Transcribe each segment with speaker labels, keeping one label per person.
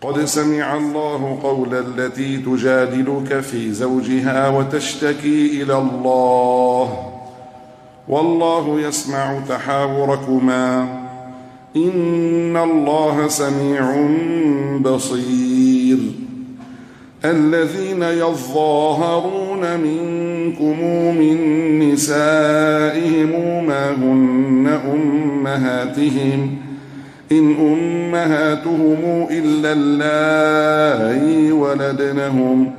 Speaker 1: قد سمع الله قول التي تجادلك في زوجها وتشتكي إلى الله والله يسمع تحاوركما إن الله سميع بصير. الذين يظاهرون منكم من نسائهم ما هن أمهاتهم إن أمهاتهم إلا اللائي ولدنهم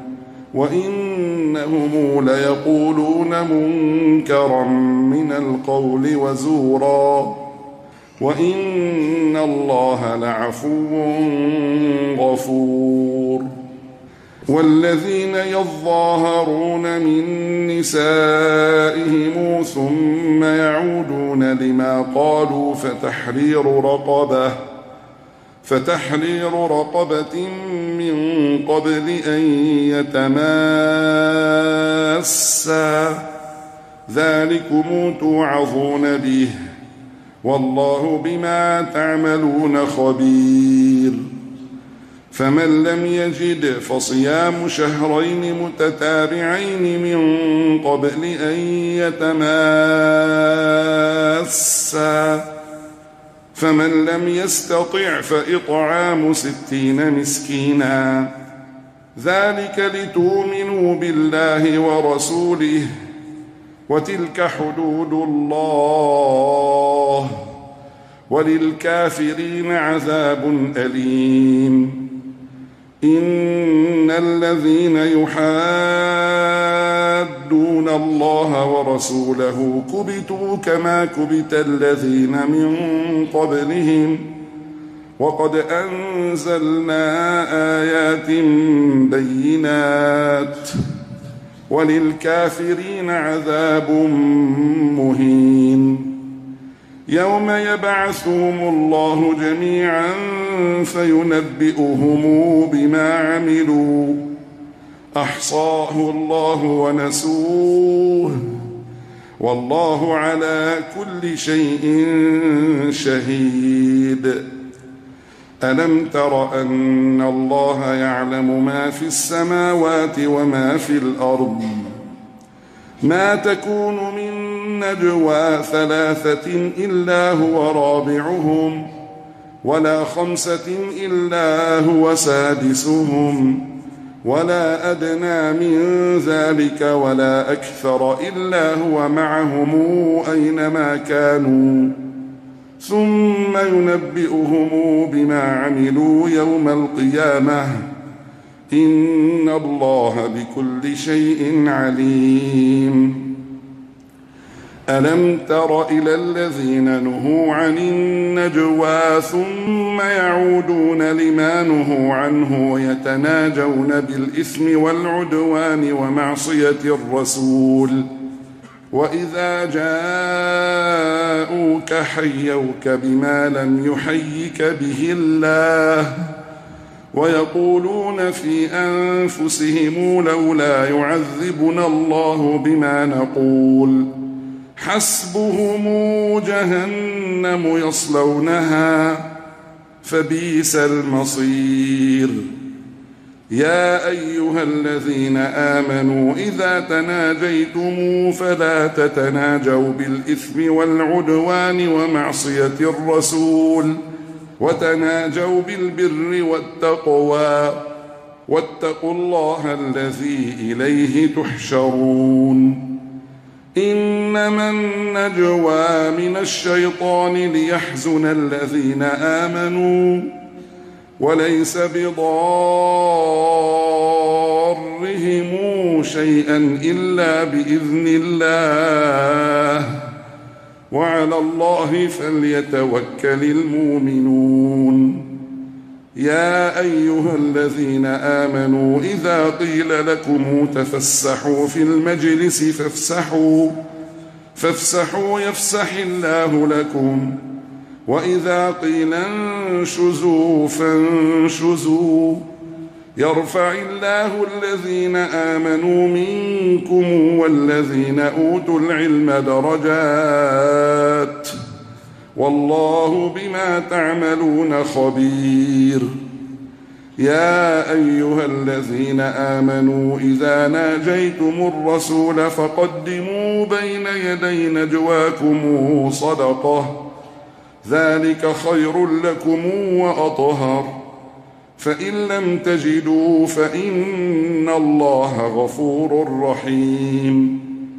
Speaker 1: وإنهم ليقولون منكرا من القول وزورا وإن الله لعفو غفور. والذين يظاهرون من نسائهم ثم يعودون لما قالوا فتحرير رقبة من قبل أن يتماسا ذلكم توعظون به والله بما تعملون خبير. فمن لم يجد فصيام شهرين متتابعين من قبل أن يتماسا فمن لم يستطع فإطعام 60 مسكينا ذلك لتؤمنوا بالله ورسوله وتلك حدود الله وللكافرين عذاب أليم. إن الذين يحادون الله ورسوله كبتوا كما كبت الذين من قبلهم وقد أنزلنا آيات بينات وللكافرين عذاب مهين. يوم يبعثهم الله جميعا فينبئهم بما عملوا أحصاه الله ونسوه والله على كل شيء شهيد. ألم تر أن الله يعلم ما في السماوات وما في الأرض ما تكون من نجوى 3 إلا هو رابعهم ولا 5 إلا هو سادسهم ولا أدنى من ذلك ولا أكثر إلا هو معهم أينما كانوا ثم ينبئهم بما عملوا يوم القيامة إن الله بكل شيء عليم. ألم تر إلى الذين نهوا عن النجوى ثم يعودون لما نهوا عنه ويتناجون بالإثم والعدوان ومعصية الرسول وإذا جاءوك حيوك بما لم يحيك به الله ويقولون في أنفسهم لولا يعذبنا الله بما نقول حسبهم جهنم يصلونها فبئس المصير. يا أيها الذين آمنوا إذا تناجيتم فلا تتناجوا بالإثم والعدوان ومعصية الرسول وتناجوا بالبر والتقوى واتقوا الله الذي إليه تحشرون. إنما النجوى من الشيطان ليحزن الذين آمنوا وليس بضارهم شيئا إلا بإذن الله وعلى الله فليتوكل المؤمنون. يا أيها الذين آمنوا إذا قيل لكم تفسحوا في المجلس فافسحوا يفسح الله لكم وإذا قيل انشزوا فانشزوا يرفع الله الذين آمنوا منكم والذين أوتوا العلم درجات والله بما تعملون خبير. يا أيها الذين آمنوا إذا ناجيتم الرسول فقدموا بين يدي نجواكم صدقة ذلك خير لكم وأطهر فإن لم تجدوا فإن الله غفور رحيم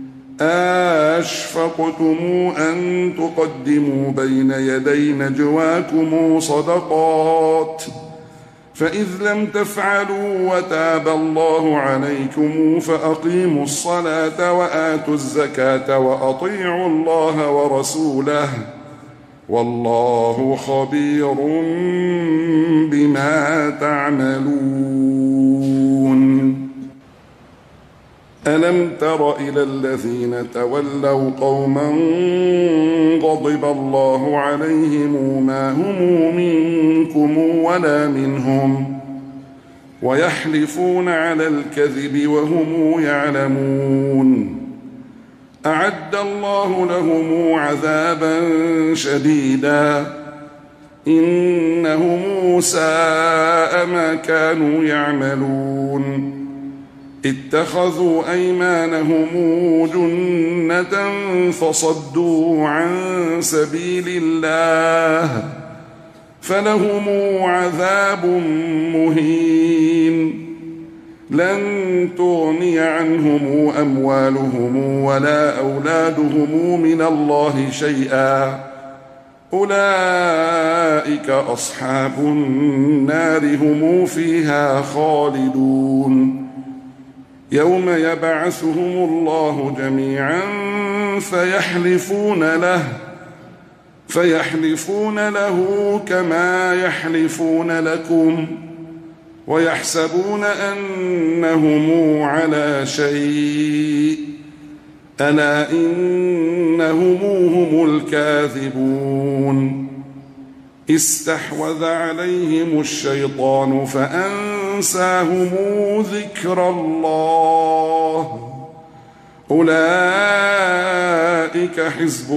Speaker 1: أشفقتم أن تقدموا بين يدي نجواكم صدقات فإذ لم تفعلوا وتاب الله عليكم فأقيموا الصلاة وآتوا الزكاة وأطيعوا الله ورسوله والله خبير بما تعملون ألم تر إلى الذين تولوا قوما غضب الله عليهم ما هم منكم ولا منهم ويحلفون على الكذب وهم يعلمون أعد الله لهم عذابا شديدا إنهم ساء ما كانوا يعملون اتخذوا أيمانهم جنة فصدوا عن سبيل الله فلهم عذاب مهين لن تغني عنهم أموالهم ولا أولادهم من الله شيئا أولئك أصحاب النار هم فيها خالدون يوم يبعثهم الله جميعا فيحلفون له كما يحلفون لكم ويحسبون أنهم على شيء ألا إنهم هم الكاذبون استحوذ عليهم الشيطان فأنساهم ذكر الله أولئك حزب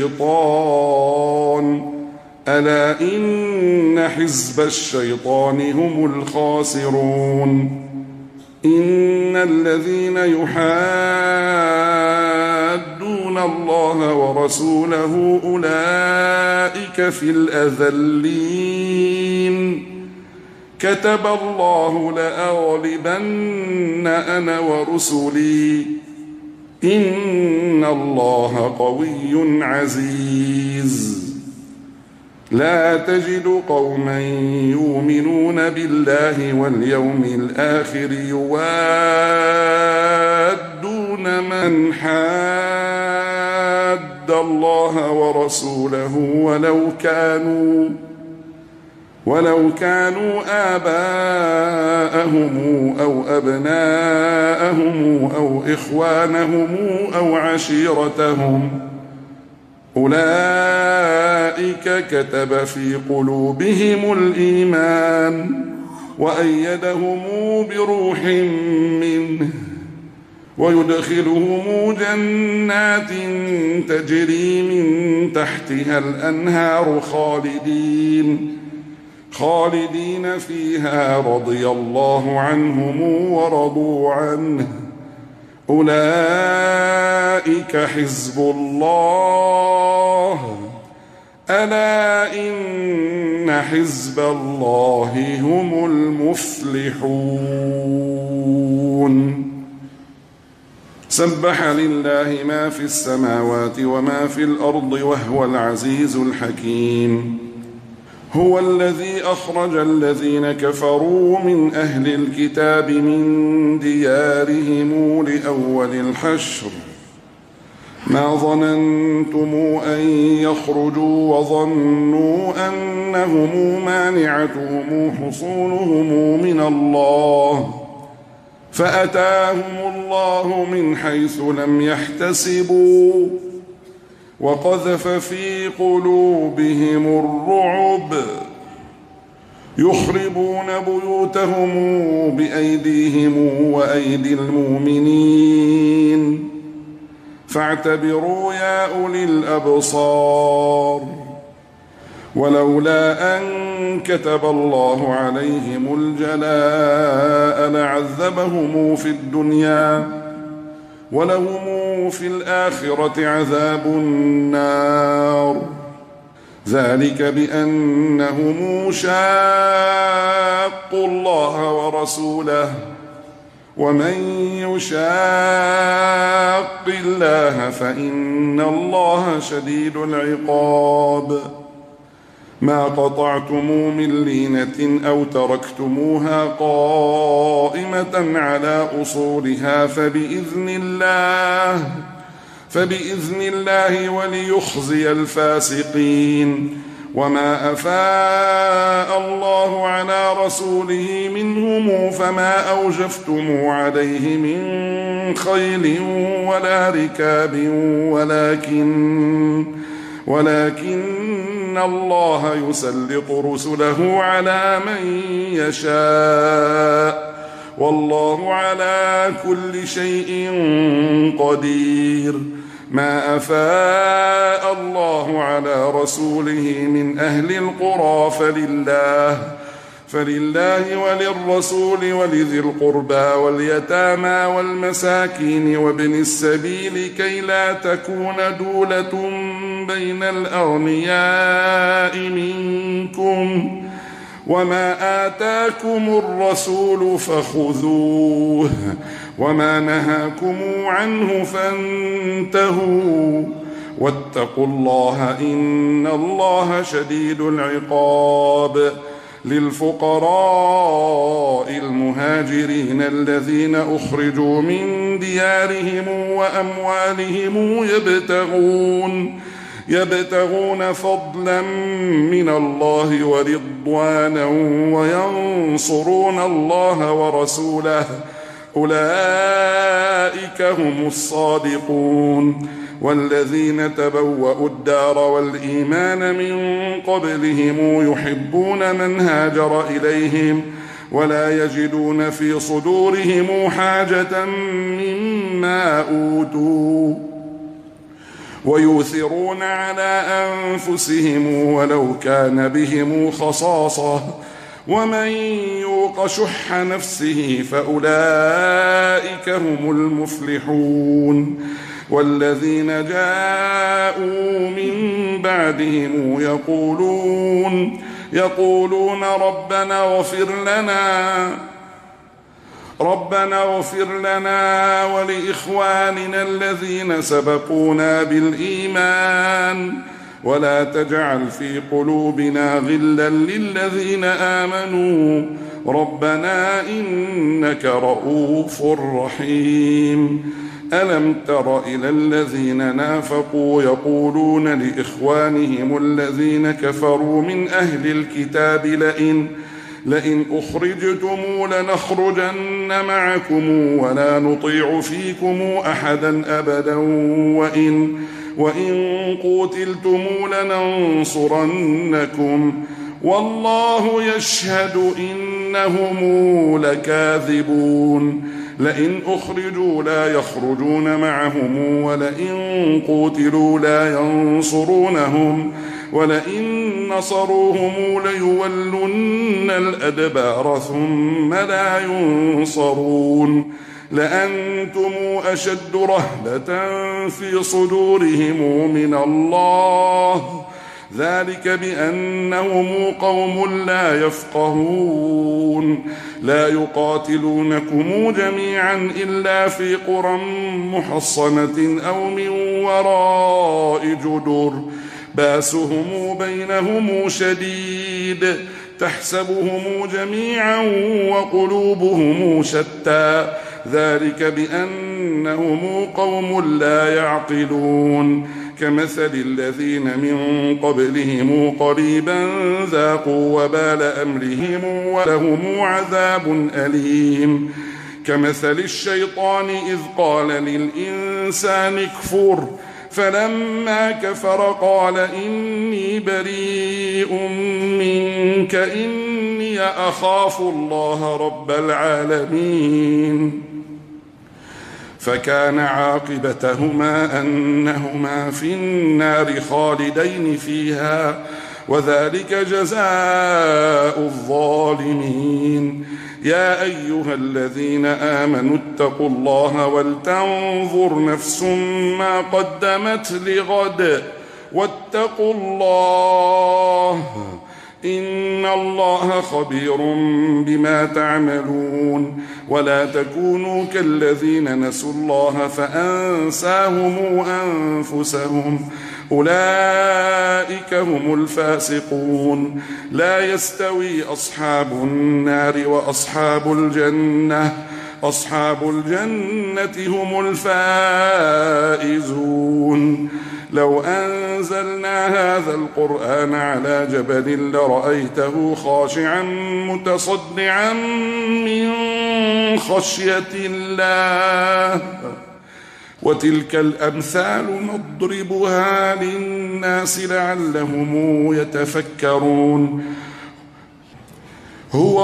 Speaker 1: الشيطان ألا إن حزب الشيطان هم الخاسرون إن الذين يحادون الله ورسوله أولئك في الأذلين كتب الله لأغلبن أنا ورسلي إن الله قوي عزيز لا تجد قوما يؤمنون بالله واليوم الآخر يوادون من حاد الله ورسوله ولو كانوا آباءهم أو أبناءهم أو إخوانهم أو عشيرتهم أولئك كتب في قلوبهم الإيمان وأيدهم بروح منه ويدخلهم جنات تجري من تحتها الأنهار خالدين فيها رضي الله عنهم ورضوا عنه أولئك حزب الله ألا إن حزب الله هم المفلحون سبح لله ما في السماوات وما في الأرض وهو العزيز الحكيم هو الذي أخرج الذين كفروا من أهل الكتاب من ديارهم لأول الحشر ما ظننتم أن يخرجوا وظنوا أنهم مانعتهم حصونهم من الله فأتاهم الله من حيث لم يحتسبوا وقذف في قلوبهم الرعب يخربون بيوتهم بأيديهم وأيدي المؤمنين فاعتبروا يا أولي الأبصار ولولا أن كتب الله عليهم الجلاء لعذبهم في الدنيا ولهم في الآخرة عذاب النار. ذلك بأنهم شاقوا الله ورسوله ومن يشاق الله فإن الله شديد العقاب. ما قطعتم من لينة أو تركتموها قائمة على أصولها فبإذن الله وليخزي الفاسقين. وما أفاء الله على رسوله منهم فما أوجفتم عليه من خيل ولا ركاب ولكن الله يسلط رسله على من يشاء والله على كل شيء قدير. ما أفاء الله على رسوله من أهل القرى فلله وللرسول ولذي القربى واليتامى والمساكين وابن السبيل كي لا تكون دولة بين الأغنياء منكم. وما آتاكم الرسول فخذوه وما نهاكم عنه فانتهوا واتقوا الله إن الله شديد العقاب. للفقراء المهاجرين الذين أخرجوا من ديارهم وأموالهم يبتغون فضلا من الله ورضوانا وينصرون الله ورسوله أولئك هم الصادقون. والذين تبوأوا الدار والإيمان من قبلهم يحبون من هاجر إليهم ولا يجدون في صدورهم حاجة مما أوتوا ويؤثرون على أنفسهم ولو كان بهم خصاصة ومن يوق شح نفسه فأولئك هم المفلحون. والذين جاءوا من بعدهم يقولون ربنا اغفر لنا ولإخواننا الذين سبقونا بالإيمان ولا تجعل في قلوبنا غلا للذين آمنوا ربنا إنك رؤوف رحيم. ألم تر إلى الذين نافقوا يقولون لإخوانهم الذين كفروا من أهل الكتاب لئن أخرجتم لنخرجن معكم ولا نطيع فيكم أحدا أبدا وإن قوتلتم لننصرنكم والله يشهد إنهم لكاذبون. لئن أخرجوا لا يخرجون معهم ولئن قوتلوا لا ينصرونهم ولئن نصروهم ليولن الأدبار ثم لا ينصرون. لأنتم أشد رهبة في صدورهم من الله ذلك بأنهم قوم لا يفقهون. لا يقاتلونكم جميعا إلا في قرى محصنة أو من وراء جدر باسهم بينهم شديد تحسبهم جميعا وقلوبهم شتى ذلك بأنهم قوم لا يعقلون. كمثل الذين من قبلهم قريبا ذاقوا وبال أمرهم ولهم عذاب أليم. كمثل الشيطان إذ قال للإنسان اكفر فلما كفر قال إني بريء منك إني أخاف الله رب العالمين. فكان عاقبتهما أنهما في النار خالدين فيها وذلك جزاء الظالمين. يا أيها الذين آمنوا اتقوا الله ولتنظر نفس ما قدمت لغد واتقوا الله إن الله خبير بما تعملون. ولا تكونوا كالذين نسوا الله فأنساهم أنفسهم أولئك هم الفاسقون. لا يستوي أصحاب النار وأصحاب الجنة أصحاب الجنة هم الفائزون. لو أنزلنا هذا القرآن على جبل لرأيته خاشعا متصدعا من خشية الله. وتلك الأمثال نضربها للناس لعلهم يتفكرون. هو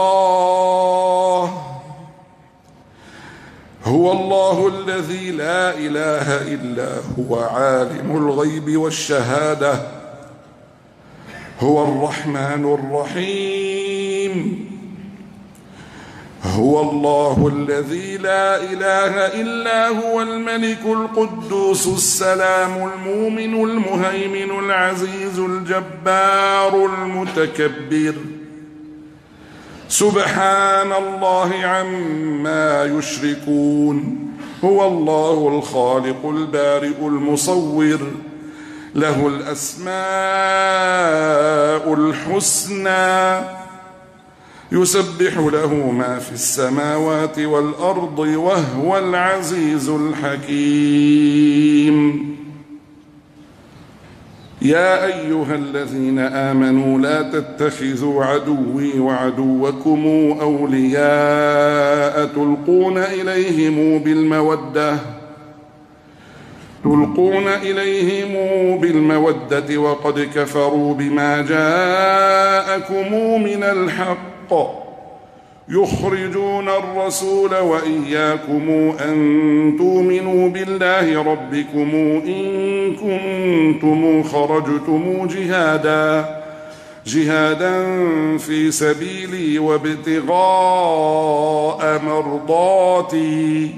Speaker 1: الله الذي لا إله إلا هو عالم الغيب والشهادة هو الرحمن الرحيم. هو الله الذي لا إله إلا هو الملك القدوس السلام المؤمن المهيمن العزيز الجبار المتكبر. سبحان الله عما يشركون. هو الله الخالق البارئ المصور له الأسماء الحسنى يسبح له ما في السماوات والأرض وهو العزيز الحكيم. يا أيها الذين آمنوا لا تتخذوا عدوي وعدوكم أولياء تلقون إليهم بالمودة وقد كفروا بما جاءكم من الحق يخرجون الرسول وإياكم أن تؤمنوا بالله ربكم إن كنتم خرجتم جهادا في سبيلي وابتغاء مرضاتي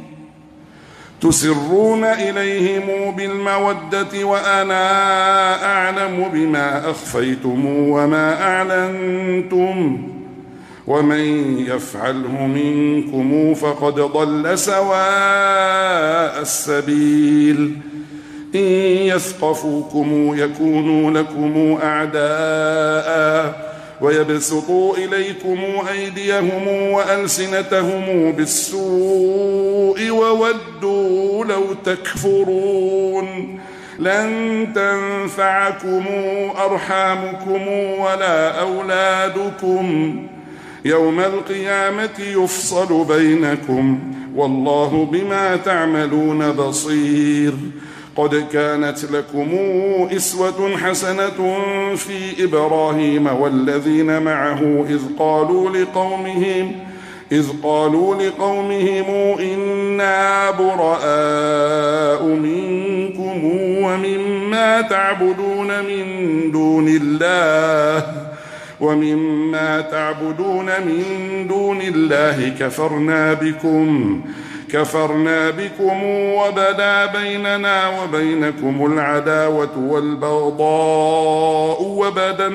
Speaker 1: تسرون إليهم بالمودة وأنا أعلم بما أخفيتم وما أعلنتم ومن يفعله منكم فقد ضل سواء السبيل. إن يثقفوكم يكونوا لكم أعداء ويبسطوا إليكم أيديهم وألسنتهم بالسوء وودوا لو تكفرون. لن تنفعكم أرحامكم ولا أولادكم يوم القيامة يفصل بينكم والله بما تعملون بصير. قد كانت لكم إسوة حسنة في إبراهيم والذين معه إذ قالوا لقومهم إنا براء منكم ومما تعبدون من دون الله كفرنا بكم وبدا بيننا وبينكم العداوة والبغضاء وبدا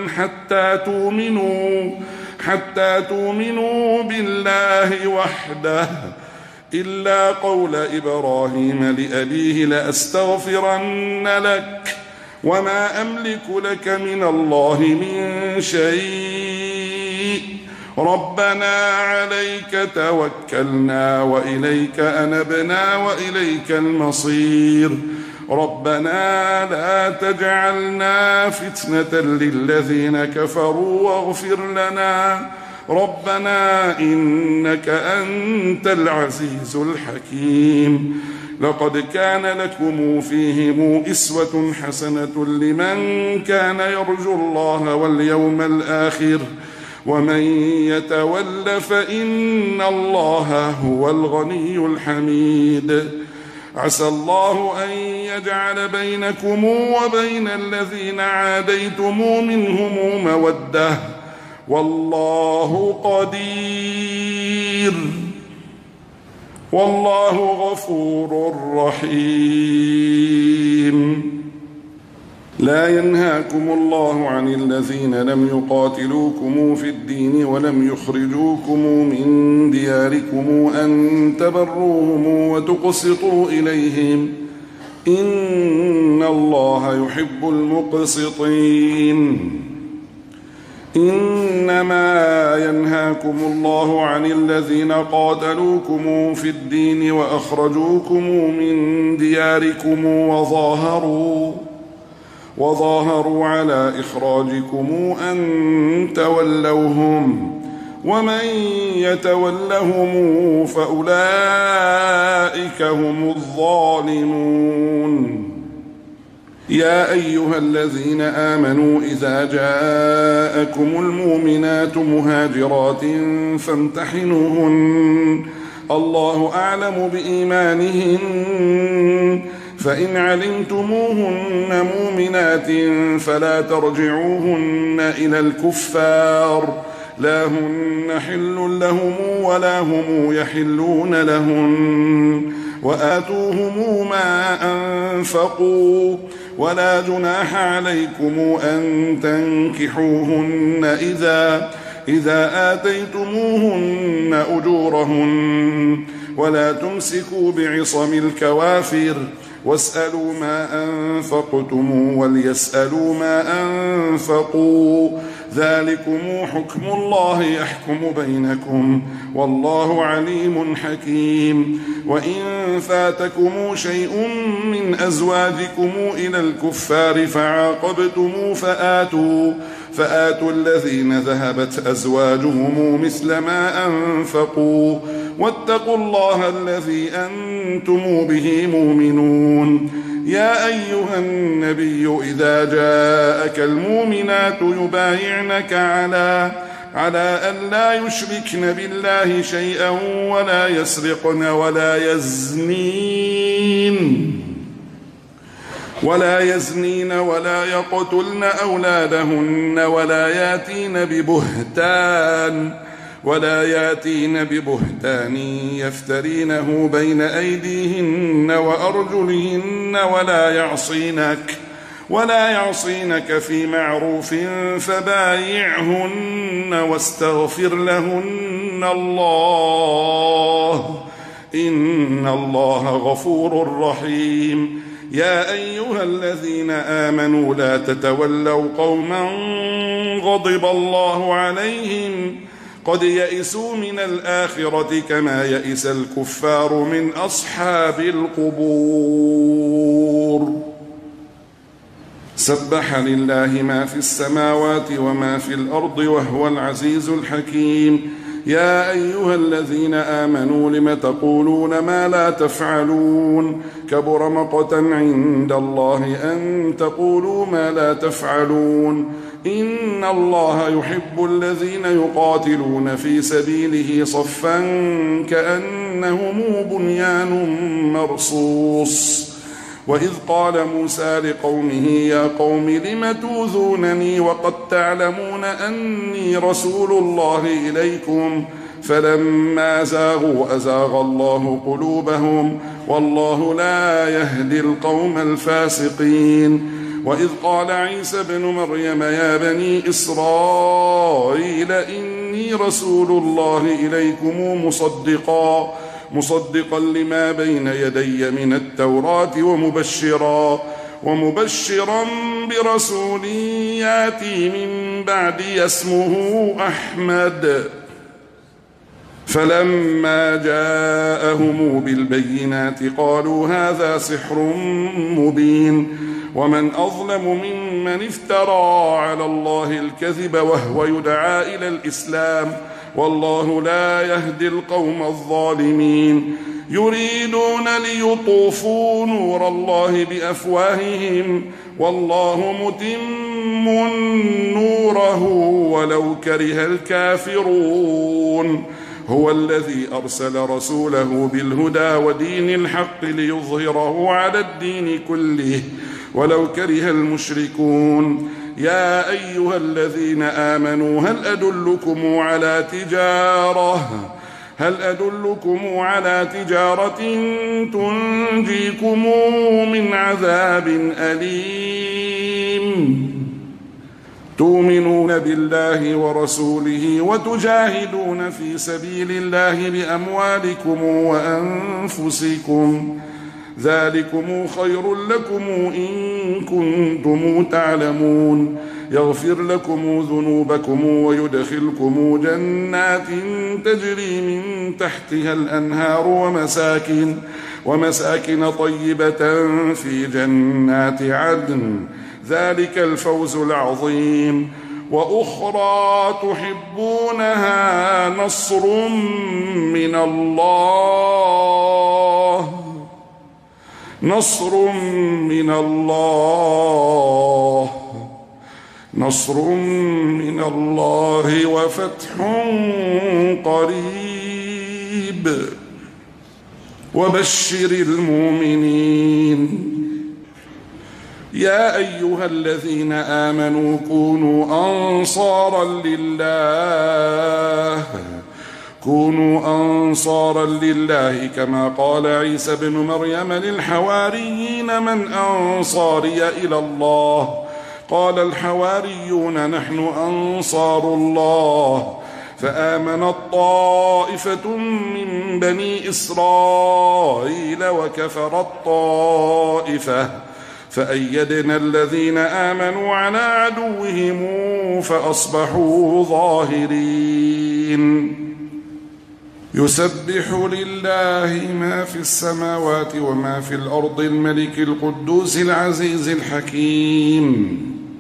Speaker 1: حتى تؤمنوا بالله وحده إلا قول إبراهيم لأبيه لأستغفرن لك وما أملك لك من الله من شيء ربنا عليك توكلنا وإليك أنبنا وإليك المصير. ربنا لا تجعلنا فتنة للذين كفروا واغفر لنا ربنا إنك أنت العزيز الحكيم. لقد كان لكم فيهم أسوة حسنة لمن كان يرجو الله واليوم الآخر ومن يتول فإن الله هو الغني الحميد. عسى الله أن يجعل بينكم وبين الذين عاديتم منهم مودة والله قدير والله غفور رحيم. لا ينهاكم الله عن الذين لم يقاتلوكم في الدين ولم يخرجوكم من دياركم أن تبروهم وتقسطوا إليهم إن الله يحب المقسطين. إنما ينهاكم الله عن الذين قاتلوكم في الدين وأخرجوكم من دياركم وظاهروا على إخراجكم أن تولوهم ومن يتولهم فأولئك هم الظالمون. يا أيها الذين آمنوا إذا جاءكم المؤمنات مهاجرات فامتحنوهن الله أعلم بإيمانهن فإن علمتموهن مؤمنات فلا ترجعوهن إلى الكفار لا هن حل لهم ولا هم يحلون لهن وآتوهم ما أنفقوا ولا جناح عليكم أن تنكحوهن إذا آتيتموهن أجورهن ولا تمسكوا بعصم الكوافر واسألوا ما أنفقتم وليسألوا ما أنفقوا ذلكم حكم الله يحكم بينكم والله عليم حكيم. وإن فاتكم شيء من أزواجكم إلى الكفار فعاقبتم فآتوا الذين ذهبت أزواجهم مثل ما أنفقوا واتقوا الله الذي أنتم به مؤمنون. يا أيها النبي إذا جاءك المؤمنات يبايعنك على أن لا يشركن بالله شيئا ولا يسرقن ولا يزنين ولا يقتلن أولادهن ولا ياتين ببهتان يفترينه بين أيديهن وأرجلهن ولا يعصينك في معروف فبايعهن واستغفر لهن الله إن الله غفور رحيم. يا أيها الذين آمنوا لا تتولوا قوما غضب الله عليهم قد يئسوا من الآخرة كما يئس الكفار من أصحاب القبور. سبح لله ما في السماوات وما في الأرض وهو العزيز الحكيم. يا أيها الذين آمنوا لم تقولون ما لا تفعلون كبر مقتا عند الله أن تقولوا ما لا تفعلون. إن الله يحب الذين يقاتلون في سبيله صفا كأنهم بنيان مرصوص. وإذ قال موسى لقومه يا قوم لم توذونني وقد تعلمون أني رسول الله إليكم فلما زاغوا أزاغ الله قلوبهم والله لا يهدي القوم الفاسقين. وإذ قال عيسى ابن مريم يا بني إسرائيل إني رسول الله إليكم مصدقا لما بين يدي من التوراة ومبشرا برسول ياتي من بعدي اسمه أحمد. فلما جاءهم بالبينات قالوا هذا سحر مبين ومن أظلم ممن افترى على الله الكذب وهو يدعى إلى الإسلام والله لا يهدي القوم الظالمين. يريدون ليطوفوا نور الله بأفواههم والله متم نوره ولو كره الكافرون. هو الذي أرسل رسوله بالهدى ودين الحق ليظهره على الدين كله ولو كره المشركون. يا أيها الذين آمنوا هل أدلكم على تجارة تنجيكم من عذاب أليم تؤمنون بالله ورسوله وتجاهدون في سبيل الله بأموالكم وأنفسكم ذلكم خير لكم إن كنتم تعلمون يغفر لكم ذنوبكم ويدخلكم جنات تجري من تحتها الأنهار ومساكن طيبة في جنات عدن ذلك الفوز العظيم. وأخرى تحبونها نصر من الله وفتح قريب وبشر المؤمنين. يا أيها الذين آمنوا كونوا أنصارا لله كما قال عيسى بن مريم للحواريين من أنصاري إلى الله قال الحواريون نحن أنصار الله فآمنت طائفة من بني إسرائيل وكفرت طائفة فأيدنا الذين آمنوا على عدوهم فأصبحوا ظاهرين. يسبح لله ما في السماوات وما في الأرض الملك القدوس العزيز الحكيم.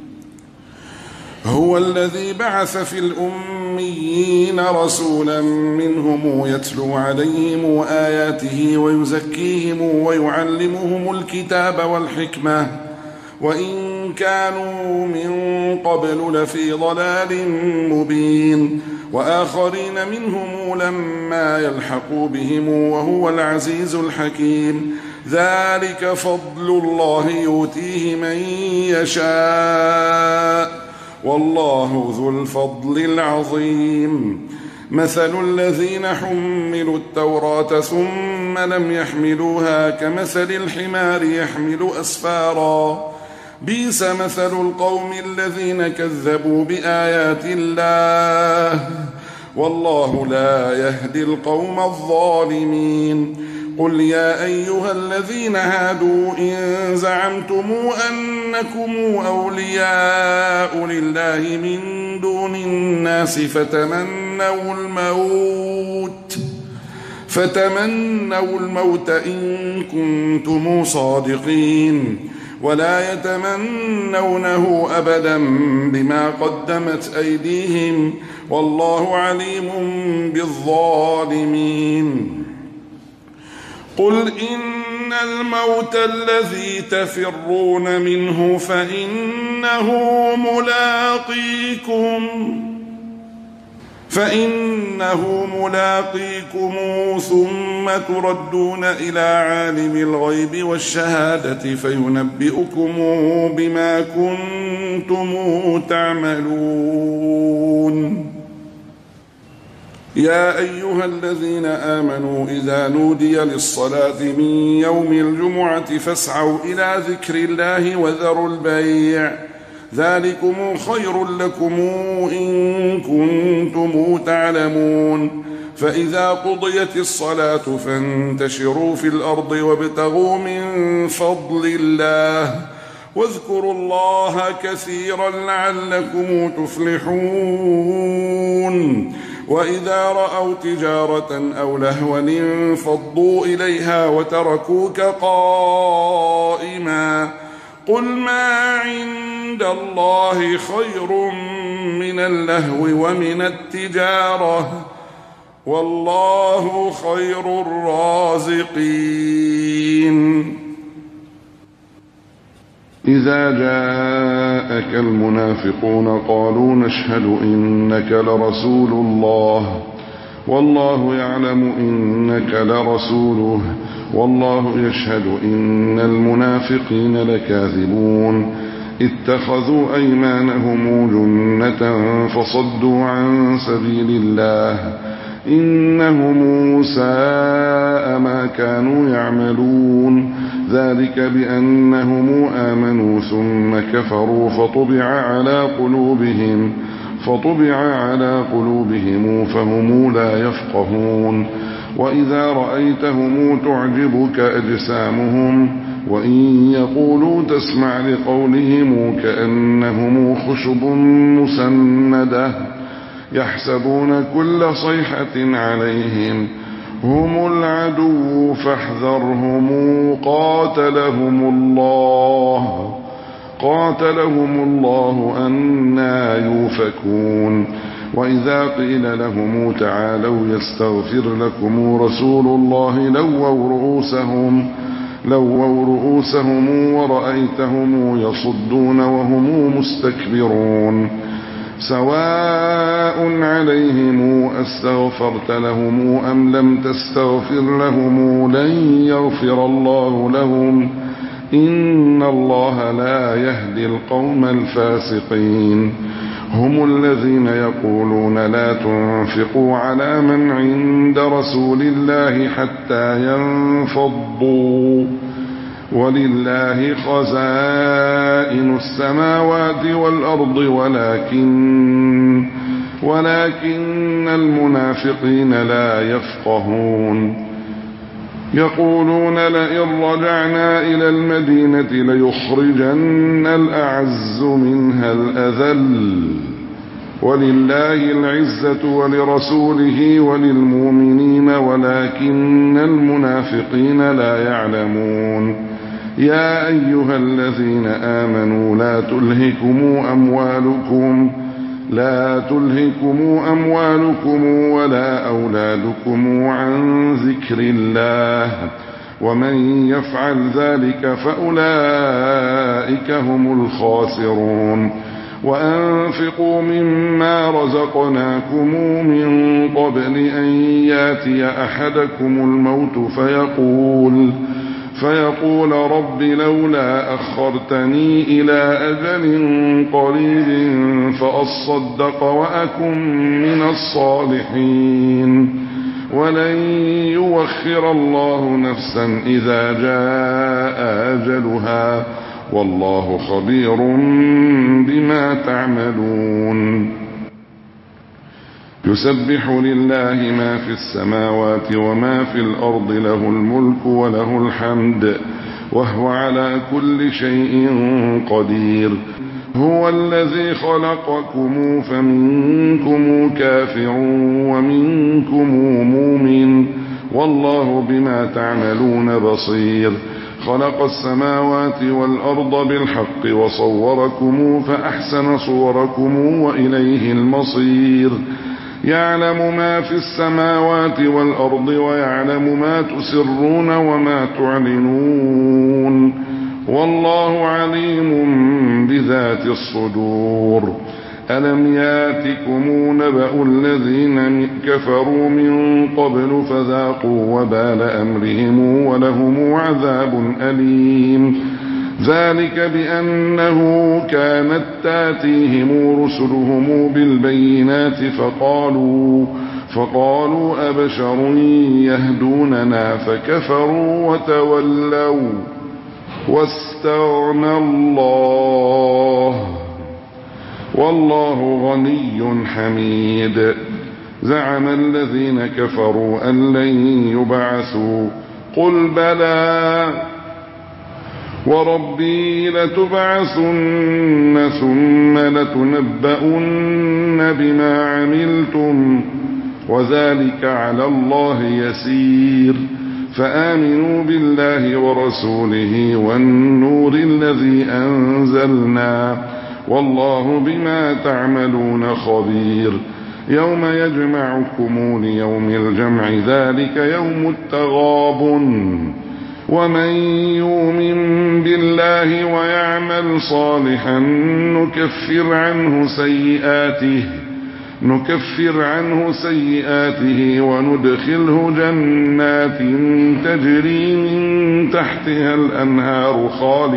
Speaker 1: هو الذي بعث في الأميين رسولا منهم يتلو عليهم آياته ويزكيهم ويعلمهم الكتاب والحكمة وإن كانوا من قبل لفي ضلال مبين وآخرين منهم لما يلحقوا بهم وهو العزيز الحكيم. ذلك فضل الله يؤتيه من يشاء والله ذو الفضل العظيم. مثل الذين حملوا التوراة ثم لم يحملوها كمثل الحمار يحمل أسفارا بئس مثل القوم الذين كذبوا بآيات الله والله لا يهدي القوم الظالمين. قل يا أيها الذين هادوا إن زعمتم أنكم أولياء لله من دون الناس فتمنوا الموت إن كنتم صادقين ولا يتمنونه أبدا بما قدمت أيديهم والله عليم بالظالمين. قل إن الموت الذي تفرون منه فإنه ملاقيكم ثم تردون إلى عالم الغيب والشهادة فينبئكم بما كنتم تعملون. يا أيها الذين آمنوا إذا نودي للصلاة من يوم الجمعة فاسعوا إلى ذكر الله وذروا البيع ذلكم خير لكم إن كنتم تعلمون. فإذا قضيت الصلاة فانتشروا في الأرض وابتغوا من فضل الله واذكروا الله كثيرا لعلكم تفلحون. وإذا رأوا تجارة أو لهوا انفضوا إليها وتركوك قائما قل ما عند الله خير من اللهو ومن التجارة والله خير الرازقين. إذا جاءك المنافقون قالوا نشهد إنك لرسول الله والله يعلم إنك لرسوله والله يشهد إن المنافقين لكاذبون اتخذوا أيمانهم جنة فصدوا عن سبيل الله إنهم ساء ما كانوا يعملون ذلك بأنهم آمنوا ثم كفروا فطبع على قلوبهم فهم لا يفقهون وإذا رأيتهم تعجبك أجسامهم وإن يقولوا تسمع لقولهم كأنهم خشب مسندة يحسبون كل صيحة عليهم هم العدو فاحذرهم قاتلهم الله أنى يؤفكون وإذا قيل لهم تعالوا يستغفر لكم رسول الله لووا رؤوسهم ورأيتهم يصدون وهم مستكبرون سواء عليهم أستغفرت لهم أم لم تستغفر لهم لن يغفر الله لهم إن الله لا يهدي القوم الفاسقين هم الذين يقولون لا تنفقوا على من عند رسول الله حتى ينفضوا ولله خزائن السماوات والأرض ولكن المنافقين لا يفقهون يقولون لئن رجعنا إلى المدينة ليخرجن الأعز منها الأذل ولله العزة ولرسوله وللمؤمنين ولكن المنافقين لا يعلمون يا أيها الذين آمنوا لا تلهكم أموالكم ولا أولادكم عن ذكر الله ومن يفعل ذلك فأولئك هم الخاسرون وأنفقوا مما رزقناكم من قبل أن ياتي أحدكم الموت فيقول رب لولا أخرتني إلى أجل قريب فأصدق وأكن من الصالحين ولن يوخر الله نفسا إذا جاء أجلها والله خبير بما تعملون يسبح لله ما في السماوات وما في الأرض له الملك وله الحمد وهو على كل شيء قدير هو الذي خلقكم فمنكم كافر ومنكم مؤمن والله بما تعملون بصير خلق السماوات والأرض بالحق وصوركم فأحسن صوركم وإليه المصير يعلم ما في السماوات والأرض ويعلم ما تسرون وما تعلنون والله عليم بذات الصدور ألم ياتكم نبأ الذين كفروا من قبل فذاقوا وبال أمرهم ولهم عذاب أليم ذلك بأنه كانت تاتيهم رسلهم بالبينات فقالوا أبشر يهدوننا فكفروا وتولوا واستغنى الله والله غني حميد زعم الذين كفروا أن لن يبعثوا قل بلى وربي لتبعثن ثم لتنبؤن بما عملتم وذلك على الله يسير فآمنوا بالله ورسوله والنور الذي أنزلنا والله بما تعملون خبير يوم يجمعكم ليوم الجمع ذلك يوم التغابن ومن يؤمن بالله ويعمل صالحا نكفر عنه سيئاته وندخله جنات تجري من تحتها الأنهار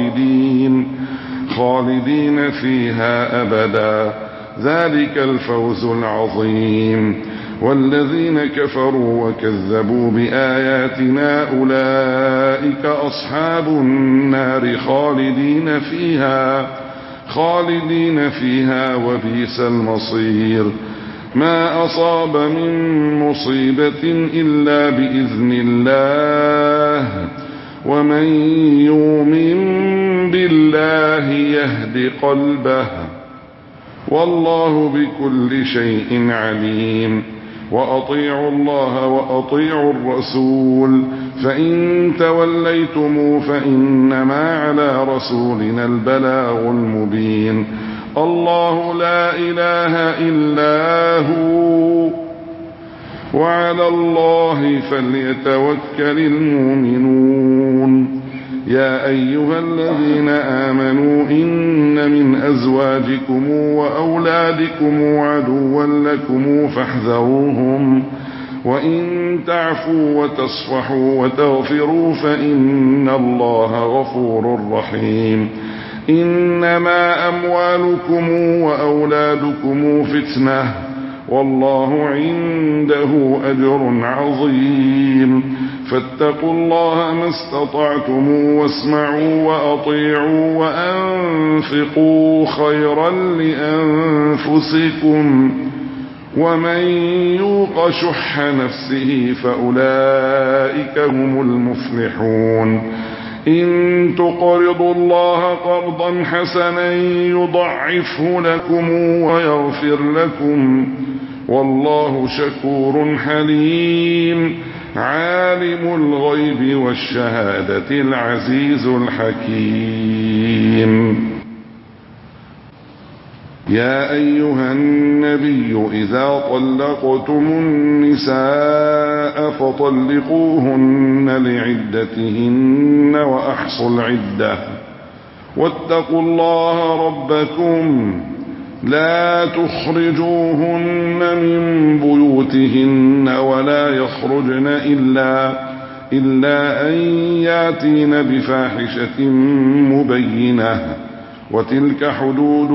Speaker 1: خالدين فيها أبدا، ذلك الفوز العظيم. والذين كفروا وكذبوا بآياتنا أولئك أصحاب النار خالدين فيها وبئس المصير. ما أصاب من مصيبة إلا بإذن الله، ومن يؤمن بالله يهد قلبه، والله بكل شيء عليم. وأطيعوا الله وأطيعوا الرسول، فإن توليتم فإنما على رسولنا البلاغ المبين. الله لا إله إلا هو، وعلى الله فليتوكل المؤمنون. يا أيها الذين آمنوا إن من أزواجكم وأولادكم عدوا لكم فاحذروهم، وإن تعفوا وتصفحوا وتغفروا فإن الله غفور رحيم. إنما أموالكم وأولادكم فتنة، والله عنده أجر عظيم. فاتقوا الله ما استطعتم واسمعوا وأطيعوا وأنفقوا خيرا لأنفسكم، ومن يوق شح نفسه فأولئك هم المفلحون. إن تقرضوا الله قرضا حسنا يضعفه لكم ويغفر لكم، والله شكور حليم. عالم الغيب والشهادة العزيز الحكيم. يا أيها النبي إذا طلقتم النساء فطلقوهن لعدتهن وأحصوا العدة، واتقوا الله ربكم لا تخرجوهن من بيوتهن ولا يخرجن إلا أن ياتين بفاحشة مبينة، وتلك حدود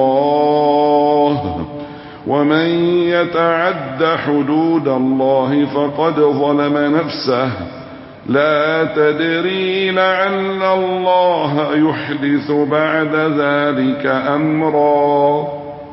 Speaker 1: الله، ومن يتعد حدود الله فقد ظلم نفسه، لا تدري لعل الله يحدث بعد ذلك أمرا.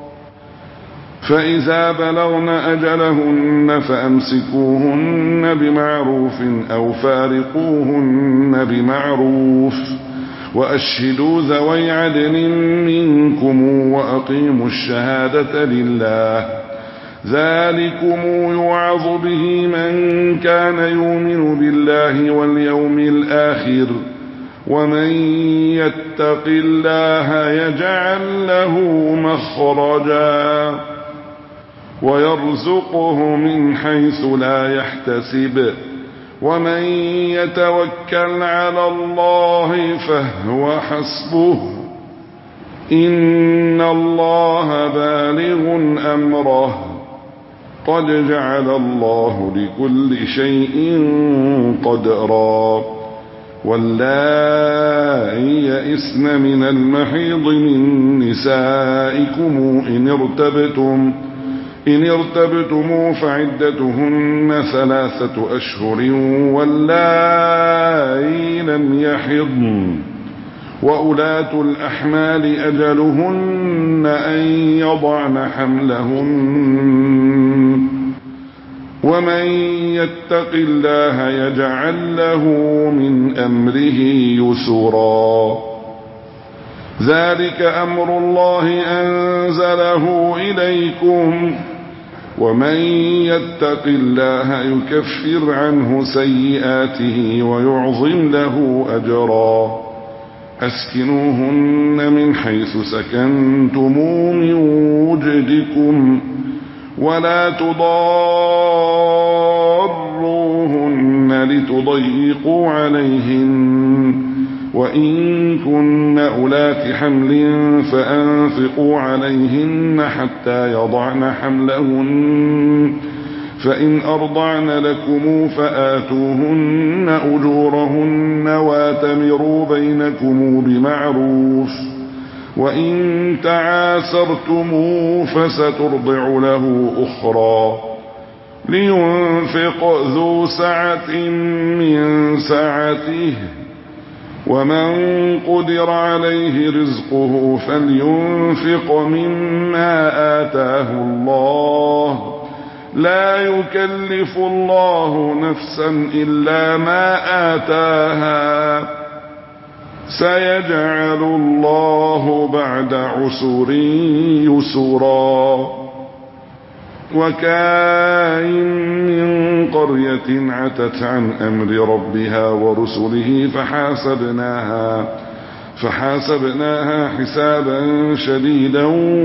Speaker 1: فإذا بلغن أجلهن فأمسكوهن بمعروف أو فارقوهن بمعروف، وأشهدوا ذوي عدل منكم وأقيموا الشهادة لله، ذلكم يوعظ به من كان يؤمن بالله واليوم الآخر، ومن يتق الله يجعل له مخرجا ويرزقه من حيث لا يحتسب، ومن يتوكل على الله فهو حسبه، إن الله بالغ أمره، قد جعل الله لكل شيء قدرا. واللائي يئسن من المحيض من نسائكم إن ارتبتم فعدتهن 3 أشهر، واللائي لم يحضن، وأولاة الأحمال أجلهن أن يضعن حملهن، ومن يتق الله يجعل له من أمره يسرا. ذلك أمر الله أنزله إليكم، ومن يتق الله يكفر عنه سيئاته ويعظم له أجرا. أسكنوهن من حيث سكنتم من وجدكم، ولا تضاروهن لتضيقوا عليهن، وإن كن أولات حمل فأنفقوا عليهن حتى يضعن حملهن فإن أرضعن لكم فآتوهن أجورهن واتمروا بينكم بمعروف وإن تعاسرتم فسترضع له أخرى لينفق ذو سعة من سعته ومن قدر عليه رزقه فلينفق مما آتاه الله لا يكلف الله نفسا إلا ما آتاها سيجعل الله بعد عسر يسرا وكاين من قرية عتت عن أمر ربها ورسله فحاسبناها حسابا شديدا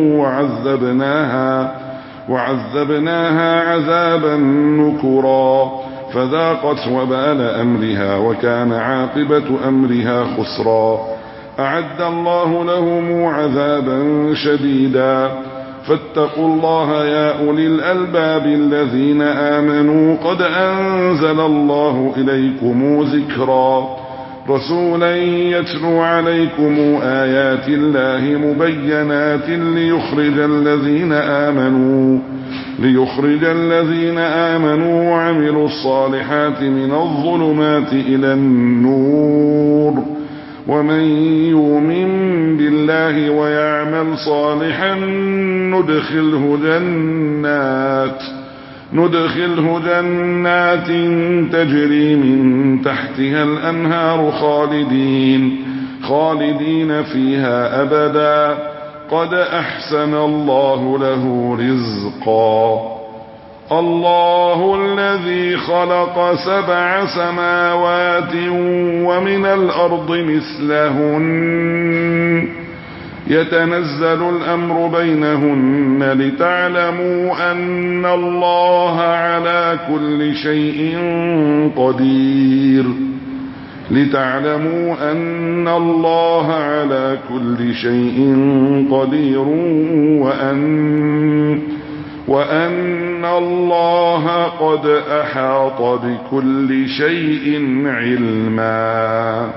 Speaker 1: وعذبناها عذابا نكرا فذاقت وبال أمرها وكان عاقبة أمرها خسرا أعد الله لهم عذابا شديدا فاتقوا الله يا أولي الألباب الذين آمنوا قد أنزل الله إليكم ذكرا رسولا يتلو عليكم آيات الله مبينات ليخرج الذين آمنوا وعملوا الصالحات من الظلمات إلى النور ومن يؤمن بالله ويعمل صالحا ندخله جنات تجري من تحتها الأنهار خالدين فيها أبدا قد أحسن الله له رزقا الله الذي خلق 7 سماوات ومن الأرض مثلهن يتنزل الأمر بينهن لتعلموا أن الله على كل شيء قدير وأن الله قد أحاط بكل شيء علما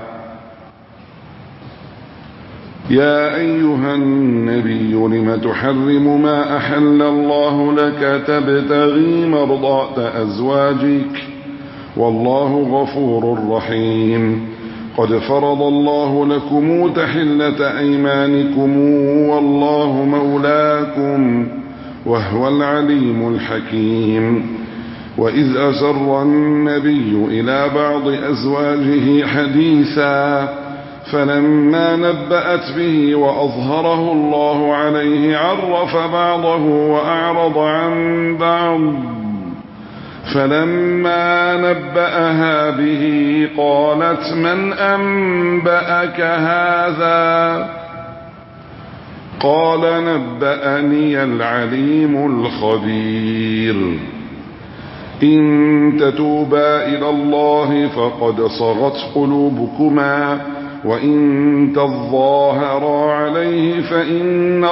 Speaker 1: يا أيها النبي لم تحرم ما أحل الله لك تبتغي مرضات أزواجك والله غفور رحيم قد فرض الله لكم تحلة أيمانكم والله مولاكم وهو العليم الحكيم وإذ أسر النبي إلى بعض أزواجه حديثا فلما نبأت به وأظهره الله عليه عرف بعضه وأعرض عن بعض فلما نبأها به قالت من أنبأك هذا قال نبأني العليم الخبير إن تتوبا إلى الله فقد صغت قلوبكما وإن تظاهرا عليه فإن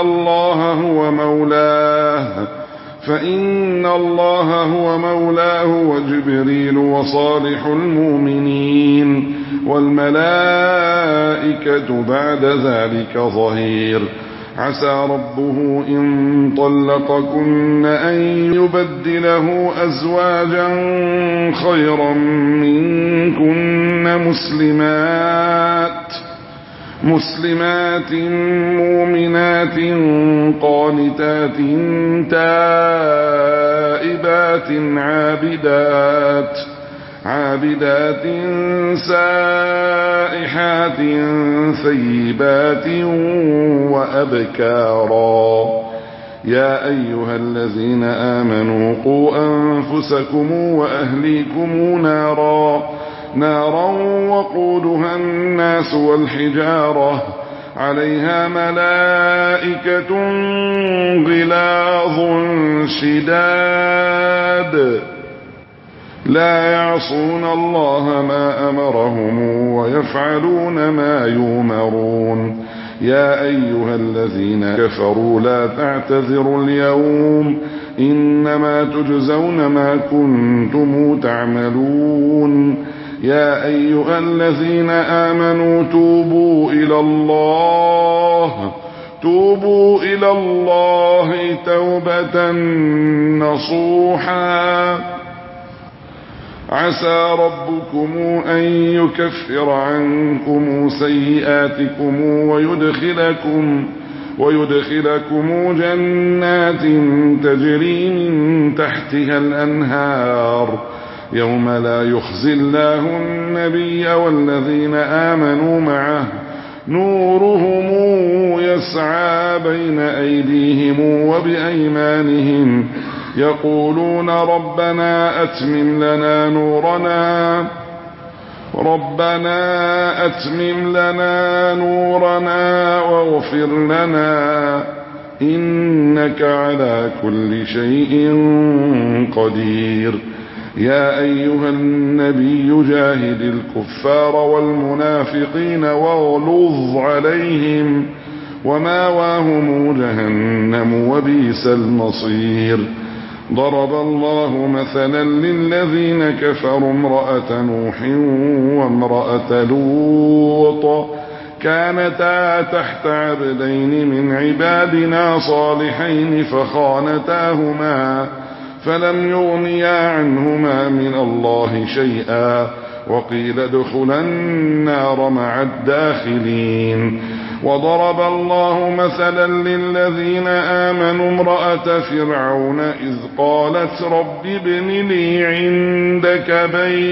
Speaker 1: الله هو مولاه وجبريل وصالح المؤمنين والملائكة بعد ذلك ظهير عسى ربه إن طلقكن أن يبدله أزواجا خيرا منكن مسلمات مؤمنات قانتات تائبات عابدات سائحات ثيبات وأبكارا يا أيها الذين آمنوا قوا أنفسكم وأهليكم نارا وقودها الناس والحجارة عليها ملائكة غلاظ شداد لا يعصون الله ما أمرهم ويفعلون ما يؤمرون يا أيها الذين كفروا لا تعتذروا اليوم إنما تجزون ما كنتم تعملون يا أيها الذين آمنوا توبوا إلى الله توبة نصوحا عسى ربكم أن يكفر عنكم سيئاتكم ويدخلكم جنات تجري من تحتها الأنهار يوم لا يخزي الله النبي والذين آمنوا معه نورهم يسعى بين أيديهم وبأيمانهم يقولون ربنا أتمم لنا نورنا واغفر لنا إنك على كل شيء قدير يا أيها النبي جاهد الكفار والمنافقين واغلظ عليهم وماواهم جهنم وبئس المصير ضرب الله مثلا للذين كفروا امرأة نوح وامرأة لوط كانتا تحت عبدين من عبادنا صالحين فخانتاهما فلم يغنيا عنهما من الله شيئا وقيل ادخلا النار مع الداخلين وضرب الله مثلا للذين آمنوا امرأة فرعون إذ قالت رب ابن لي عندك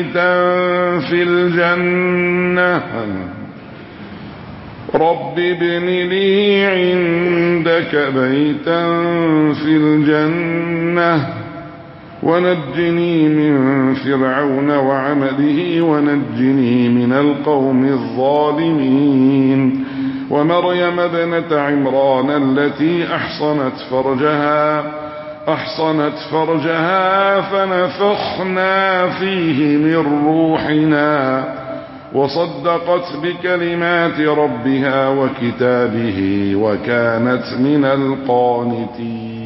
Speaker 1: بيتا في الجنة ونجني من فرعون وعمله ونجني من القوم الظالمين ومريم ابنة عمران التي أحصنت فرجها فنفخنا فيه من روحنا وصدقت بكلمات ربها وكتابه وكانت من القانتين.